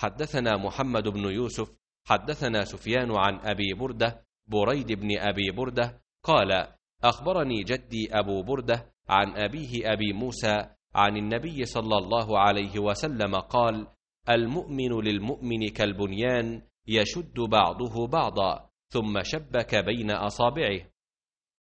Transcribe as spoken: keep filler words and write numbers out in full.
حدثنا محمد بن يوسف حدثنا سفيان عن أبي بردة بريد بن أبي بردة قال أخبرني جدي أبو بردة عن أبيه أبي موسى عن النبي صلى الله عليه وسلم قال المؤمن للمؤمن كالبنيان يشد بعضه بعضا ثم شبك بين أصابعه.